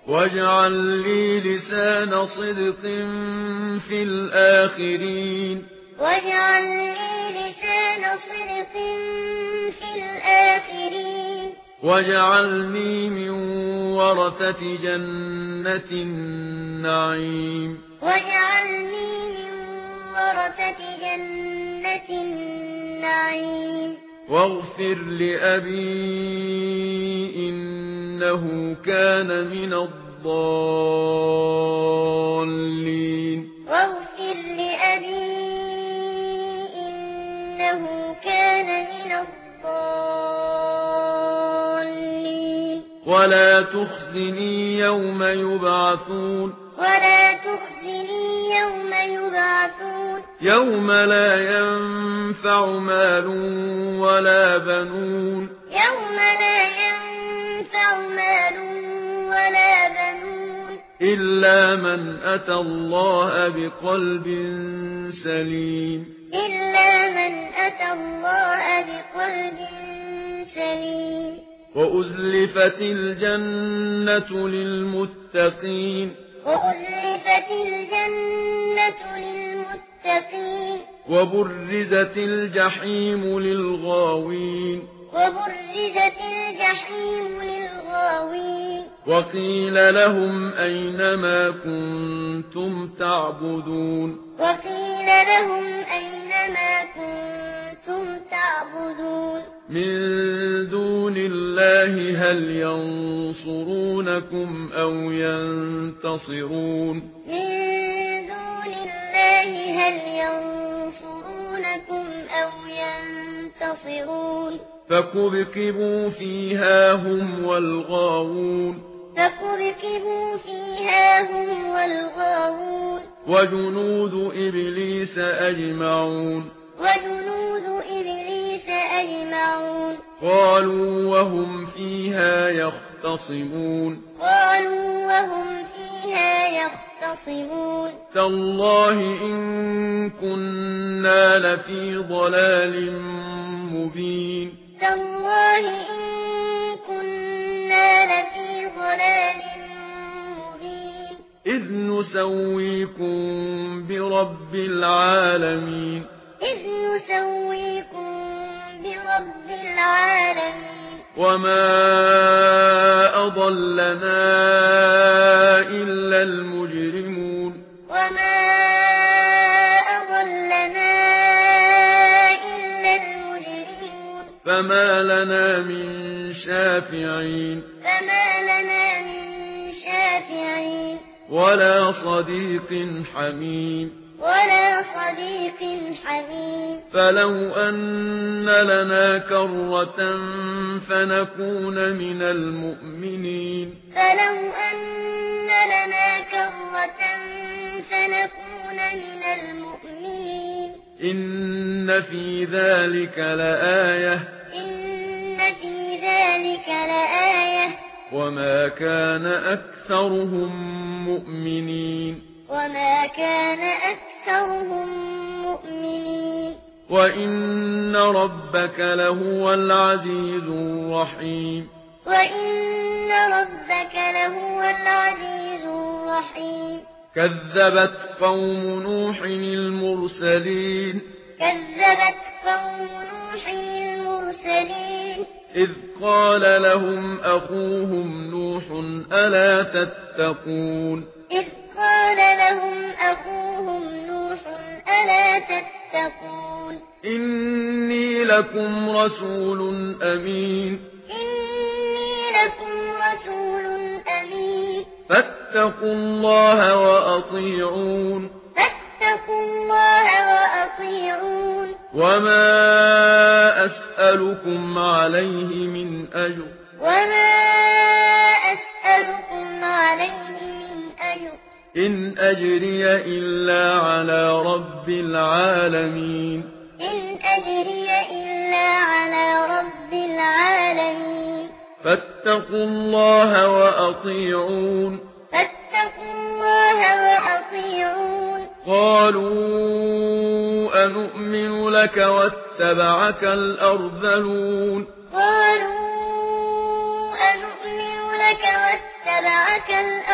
واجعل لي لسان صدق في الآخرين واجعل لي لسان صدق في الآخرين واجعلني من ورثة جنة النعيم واجعلني من ورثة جنة النعيم واغفر لأبي إنه كان من الضالين واغفر لأبي إنه كان من الضالين ولا تخزني يوم يبعثون ولا تخزني يوم يبعثون يوم لا ينفع مال ولا بنون يوم لا ينفع مال ولا بنون إلا من أتى الله بقلب سليم إلا من أتى الله بقلب سليم وأزلفت الجنة للمتقين وأزلفت الجنة للمتقين وبرزت الجحيم للغاوين وبرزت الجحيم للغاوين وقيل لهم أين ما كنتم تعبدون وقيل لهم أين ما كنتم تعبدون من دون الله هل ينصرونكم أو ينتصرون من دون الله هل ينصرونكم أو ينتصرون فكبكبوا فيها هم والغاوون فكبكبوا فيها هم والغاوون وجنود إبليس أجمعون وجنود إبليس أجمعون قالوا وهم فيها يختصمون قالوا وهم فيها يختصمون تالله إن كنا لفي ضلال مبين تالله إن كنا لفي ضلال مبين إذ نسويكم برب العالمين إذ نسويكم برب العالمين وما أضلنا إلا المجرمون وما أضلنا إلا المجرمون فما لنا من شافعين فما لنا من شافعين ولا صديق حميم ولا صديق حميم فلو أن لنا كرة فنكون من المؤمنين فلو أن لنا كرة فنكون من المؤمنين إن في ذلك لآية إن في ذلك لآية وما كان أكثرهم مؤمنين وما كان أكثرهم مؤمنين وإن ربك لهو العزيز الرحيم وإن ربك لهو العزيز الرحيم كذبت قوم نوح المرسلين كذبت قوم نوح المرسلين إذ قال لهم أخوهم نوح ألا تتقون إذ قال لهم أخوهم نوح ألا تتقون إني لكم رسول أمين إني لكم رسول أمين فاتقوا الله وأطيعون فاتقوا الله وأطيعون وما أسألكم عليه من أجر وما أسألكم عليه من أجر إن أجري إلا على رب العالمين إن أجري إلا على رب العالمين فاتقوا الله وأطيعون فاتقوا الله وأطيعون قالوا أنؤمن لك واتبعك الأرذلون قالوا أنؤمن لك واتبعك واتبعك الأرذلون